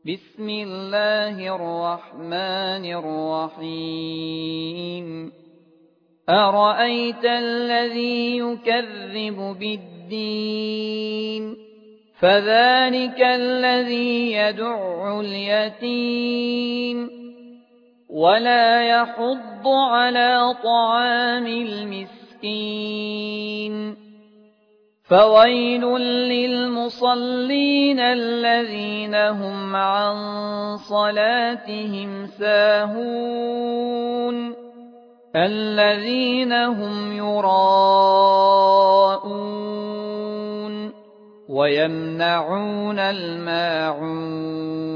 بسم الله الرحمن الرحيم أرأيت الذي يكذب بالدين فذلك الذي يدع اليتيم ولا يحض على طعام المسكين فويل للمصلين الذين هم عن صلاتهم ساهون الذين هم يراءون ويمنعون الماعون